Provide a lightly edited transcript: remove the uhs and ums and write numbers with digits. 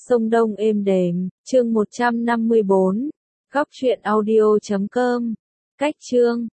sông Đông êm đềm, chương 154, góc truyện audio.com, cách chương.